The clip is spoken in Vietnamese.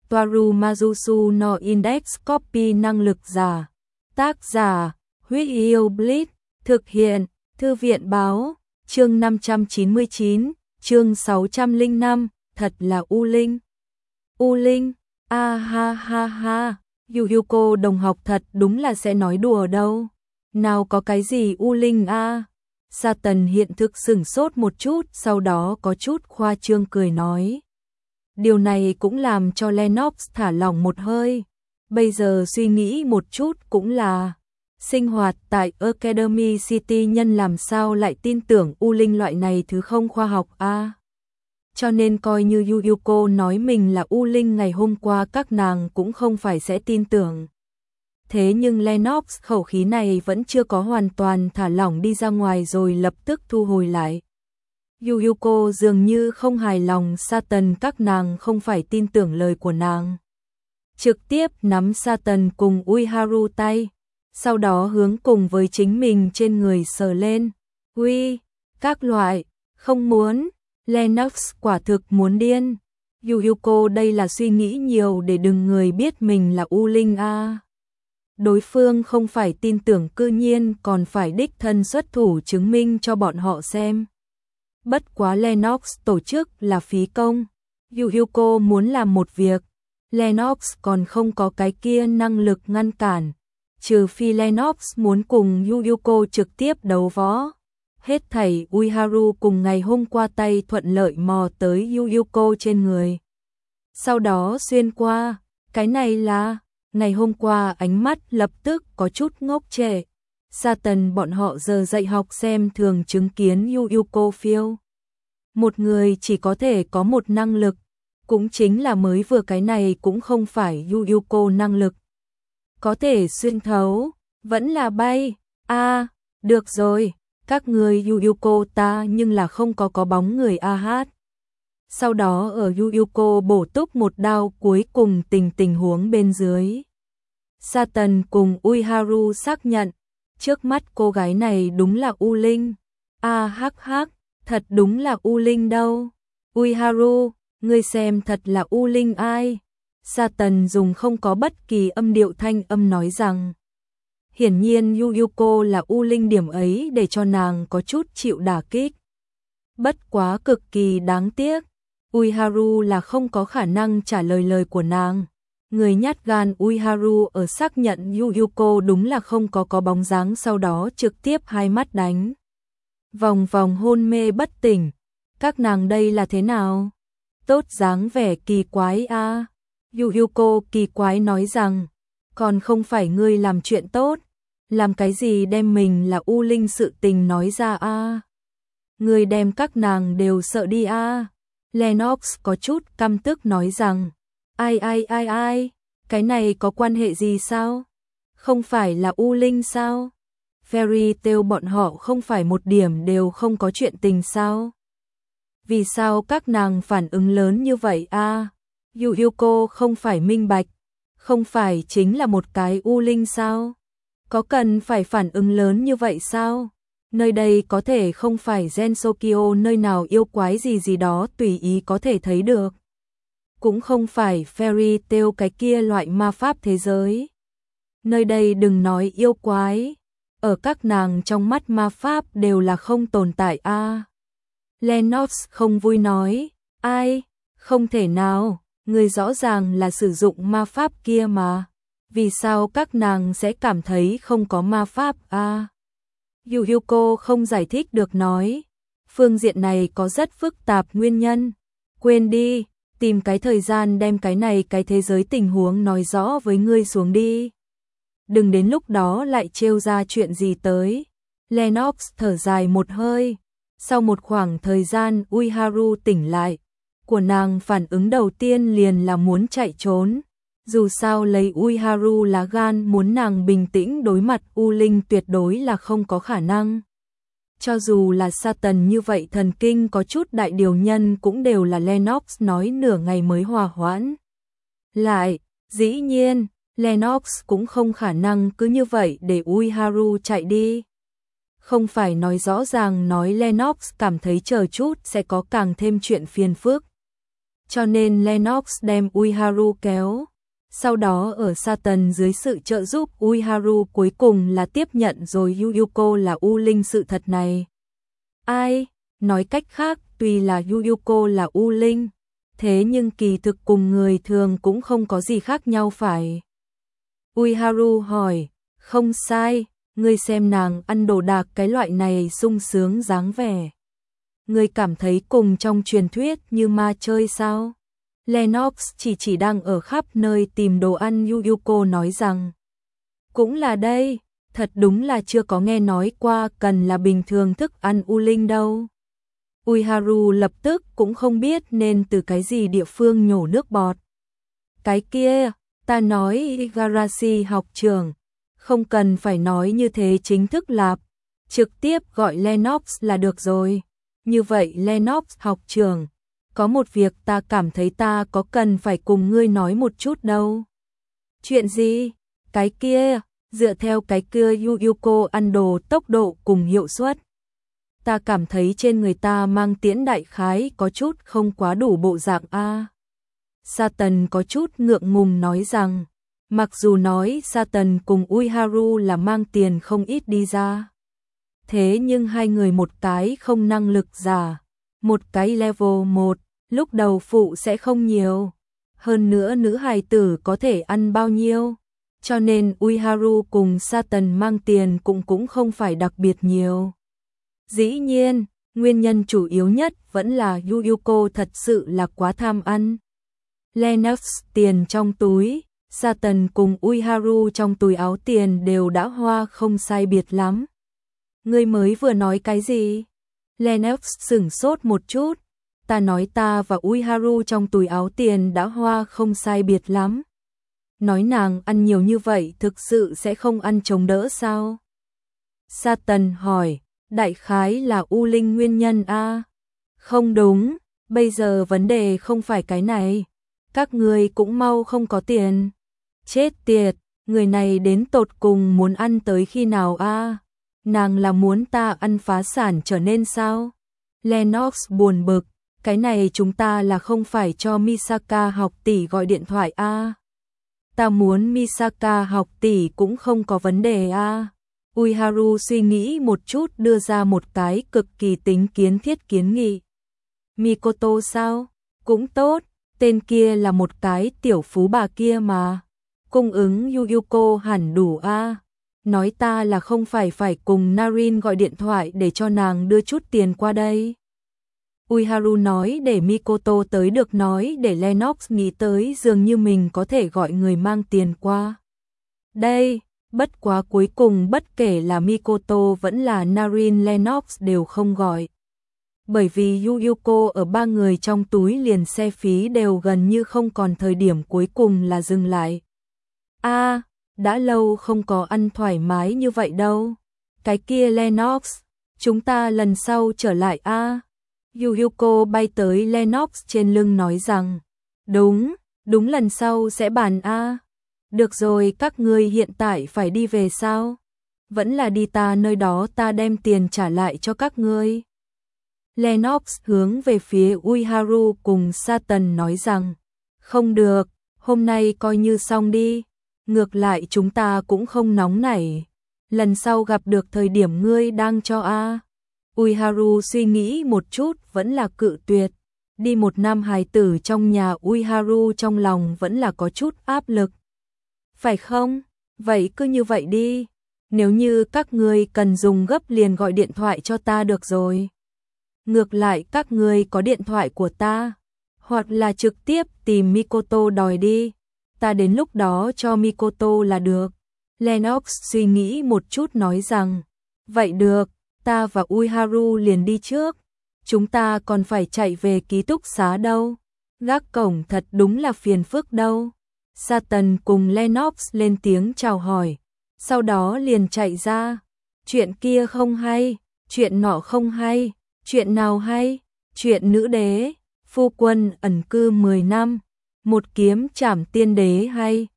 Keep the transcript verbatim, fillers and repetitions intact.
Toaru Majusu no Index Copy năng lực giả. Tác giả, Huyết Yêu Blitz, thực hiện, Thư viện báo, chương năm trăm chín mươi chín, chương sáu trăm lẻ năm, thật là U Linh. U Linh, a ha ha ha, Yuyuko đồng học thật đúng là sẽ nói đùa đâu. Nào có cái gì U Linh a? Satan hiện thực sửng sốt một chút, sau đó có chút khoa trương cười nói. Điều này cũng làm cho Lennox thả lỏng một hơi. Bây giờ suy nghĩ một chút cũng là, sinh hoạt tại Academy City nhân làm sao lại tin tưởng U Linh loại này thứ không khoa học a? À? Cho nên coi như Yuyuko nói mình là U Linh ngày hôm qua các nàng cũng không phải sẽ tin tưởng. Thế nhưng Lennox khẩu khí này vẫn chưa có hoàn toàn thả lỏng đi ra ngoài rồi lập tức thu hồi lại. Yuyuko dường như không hài lòng Satan các nàng không phải tin tưởng lời của nàng. Trực tiếp nắm Satan cùng Uiharu tay, sau đó hướng cùng với chính mình trên người sờ lên. Ui, các loại, không muốn, Lennox quả thực muốn điên. Yuyuko đây là suy nghĩ nhiều để đừng người biết mình là U Linh a. À. Đối phương không phải tin tưởng cư nhiên còn phải đích thân xuất thủ chứng minh cho bọn họ xem. Bất quá Lennox tổ chức là phí công. Yuyuko muốn làm một việc, Lennox còn không có cái kia năng lực ngăn cản. Trừ phi Lennox muốn cùng Yuyuko trực tiếp đấu võ. Hết thảy Uiharu cùng ngày hôm qua tay thuận lợi mò tới Yuyuko trên người. Sau đó xuyên qua, cái này là, ngày hôm qua ánh mắt lập tức có chút ngốc trệ. Satan bọn họ giờ dạy học xem thường chứng kiến Yuyuko phiêu. Một người chỉ có thể có một năng lực, cũng chính là mới vừa cái này cũng không phải Yuyuko năng lực. Có thể xuyên thấu, vẫn là bay, a à, được rồi, các người Yuyuko ta nhưng là không có có bóng người a hát. Sau đó ở Yuyuko bổ túc một đao cuối cùng tình tình huống bên dưới. Satan cùng Uiharu xác nhận, trước mắt cô gái này đúng là U Linh. A hắc hắc, thật đúng là U Linh đâu. Uiharu, ngươi xem thật là U Linh ai? Satan dùng không có bất kỳ âm điệu thanh âm nói rằng. Hiển nhiên Yuyuko là U Linh điểm ấy để cho nàng có chút chịu đả kích. Bất quá cực kỳ đáng tiếc, Uiharu là không có khả năng trả lời lời của nàng. Người nhát gan Uiharu ở xác nhận Yuyuko đúng là không có có bóng dáng sau đó trực tiếp hai mắt đánh. Vòng vòng hôn mê bất tỉnh, các nàng đây là thế nào? Tốt dáng vẻ kỳ quái a. À. Yuyuko kỳ quái nói rằng, còn không phải ngươi làm chuyện tốt, làm cái gì đem mình là U Linh sự tình nói ra a. À. Ngươi đem các nàng đều sợ đi a. À. Lennox có chút căm tức nói rằng, ai ai ai ai, cái này có quan hệ gì sao? Không phải là U Linh sao? Fairy Tail bọn họ không phải một điểm đều không có chuyện tình sao? Vì sao các nàng phản ứng lớn như vậy a? À? Yuyuko không phải minh bạch, không phải chính là một cái U Linh sao? Có cần phải phản ứng lớn như vậy sao? Nơi đây có thể không phải Gensokyo nơi nào yêu quái gì gì đó tùy ý có thể thấy được. Cũng không phải Fairy Tail cái kia loại ma pháp thế giới. Nơi đây đừng nói yêu quái, ở các nàng trong mắt ma pháp đều là không tồn tại a. À. Lennox không vui nói, ai, không thể nào, người rõ ràng là sử dụng ma pháp kia mà. Vì sao các nàng sẽ cảm thấy không có ma pháp a? À. Yuyuko không giải thích được nói, phương diện này có rất phức tạp nguyên nhân. Quên đi, tìm cái thời gian đem cái này cái thế giới tình huống nói rõ với ngươi xuống đi. Đừng đến lúc đó lại trêu ra chuyện gì tới. Lennox thở dài một hơi. Sau một khoảng thời gian Uiharu tỉnh lại, của nàng phản ứng đầu tiên liền là muốn chạy trốn. Dù sao lấy Uiharu lá gan muốn nàng bình tĩnh đối mặt U Linh tuyệt đối là không có khả năng. Cho dù là Satan như vậy thần kinh có chút đại điều nhân cũng đều là Lennox nói nửa ngày mới hòa hoãn. Lại, dĩ nhiên, Lennox cũng không khả năng cứ như vậy để Uiharu chạy đi. Không phải nói rõ ràng nói Lennox cảm thấy chờ chút sẽ có càng thêm chuyện phiền phức. cho nên Lennox đem Uiharu kéo. Sau đó ở Satan dưới sự trợ giúp Uiharu cuối cùng là tiếp nhận rồi Yuyuko là U Linh sự thật này. Ai? Nói cách khác, tuy là Yuyuko là U Linh, thế nhưng kỳ thực cùng người thường cũng không có gì khác nhau phải. Uiharu hỏi, không sai, ngươi xem nàng ăn đồ đạc cái loại này sung sướng dáng vẻ. Ngươi cảm thấy cùng trong truyền thuyết như ma chơi sao? Lennox chỉ chỉ đang ở khắp nơi tìm đồ ăn. Yuyuko nói rằng, cũng là đây, thật đúng là chưa có nghe nói qua cần là bình thường thức ăn U Linh đâu. Uiharu lập tức cũng không biết nên từ cái gì địa phương nhổ nước bọt. Cái kia, ta nói Igarashi học trưởng, không cần phải nói như thế chính thức lạp, trực tiếp gọi Lennox là được rồi. Như vậy Lennox học trưởng, có một việc ta cảm thấy ta có cần phải cùng ngươi nói một chút đâu. Chuyện gì? Cái kia, dựa theo cái kia Yuyuko ăn đồ tốc độ cùng hiệu suất. Ta cảm thấy trên người ta mang tiễn đại khái có chút không quá đủ bộ dạng a. Satan có chút ngượng ngùng nói rằng, mặc dù nói Satan cùng Uiharu là mang tiền không ít đi ra. Thế nhưng hai người một cái không năng lực giả, một cái level một, lúc đầu phụ sẽ không nhiều. Hơn nữa nữ hài tử có thể ăn bao nhiêu, cho nên Uiharu cùng Satan mang tiền cũng cũng không phải đặc biệt nhiều. Dĩ nhiên, nguyên nhân chủ yếu nhất vẫn là Yuyuko thật sự là quá tham ăn. Lennox tiền trong túi, Satan cùng Uiharu trong túi áo tiền đều đã hoa không sai biệt lắm. Ngươi mới vừa nói cái gì? Lennox sửng sốt một chút. Ta nói ta và Uiharu trong túi áo tiền đã hoa không sai biệt lắm. Nói nàng ăn nhiều như vậy thực sự sẽ không ăn chống đỡ sao? Satan hỏi, đại khái là U Linh nguyên nhân a? Không đúng, bây giờ vấn đề không phải cái này. Các người cũng mau không có tiền. Chết tiệt, người này đến tột cùng muốn ăn tới khi nào a? Nàng là muốn ta ăn phá sản trở nên sao? Lennox buồn bực, cái này chúng ta là không phải cho Misaka học tỷ gọi điện thoại a? Ta muốn Misaka học tỷ cũng không có vấn đề a. Uiharu suy nghĩ một chút đưa ra một cái cực kỳ tính kiến thiết kiến nghị. Mikoto sao? Cũng tốt, tên kia là một cái tiểu phú bà kia mà. Cung ứng Yuyuko hẳn đủ a. Nói ta là không phải phải cùng Narin gọi điện thoại để cho nàng đưa chút tiền qua đây. Uiharu nói để Mikoto tới được nói để Lennox nghĩ tới dường như mình có thể gọi người mang tiền qua. Đây, bất quá cuối cùng bất kể là Mikoto vẫn là Narin Lennox đều không gọi. Bởi vì Yuyuko ở ba người trong túi liền xe phí đều gần như không còn thời điểm cuối cùng là dừng lại. A, à, đã lâu không có ăn thoải mái như vậy đâu. Cái kia Lennox, chúng ta lần sau trở lại a. À. Yuyuko bay tới Lennox trên lưng nói rằng, đúng, đúng lần sau sẽ bàn a. À. Được rồi, các ngươi hiện tại phải đi về sao? Vẫn là đi ta nơi đó ta đem tiền trả lại cho các ngươi. Lennox hướng về phía Uiharu cùng Satan nói rằng, không được, hôm nay coi như xong đi. Ngược lại chúng ta cũng không nóng nảy. Lần sau gặp được thời điểm ngươi đang cho a. À. Uiharu suy nghĩ một chút vẫn là cự tuyệt. Đi một năm hài tử trong nhà Uiharu trong lòng vẫn là có chút áp lực. Phải không? Vậy cứ như vậy đi. Nếu như các ngươi cần dùng gấp liền gọi điện thoại cho ta được rồi. Ngược lại các ngươi có điện thoại của ta. Hoặc là trực tiếp tìm Mikoto đòi đi. Ta đến lúc đó cho Mikoto là được. Lennox suy nghĩ một chút nói rằng, vậy được, ta và Uiharu liền đi trước. Chúng ta còn phải chạy về ký túc xá đâu. Gác cổng thật đúng là phiền phức đâu. Satan cùng Lennox lên tiếng chào hỏi. Sau đó liền chạy ra. Chuyện kia không hay, chuyện nọ không hay, chuyện nào hay, chuyện nữ đế, phu quân ẩn cư mười năm. Một kiếm trảm tiên đế hay,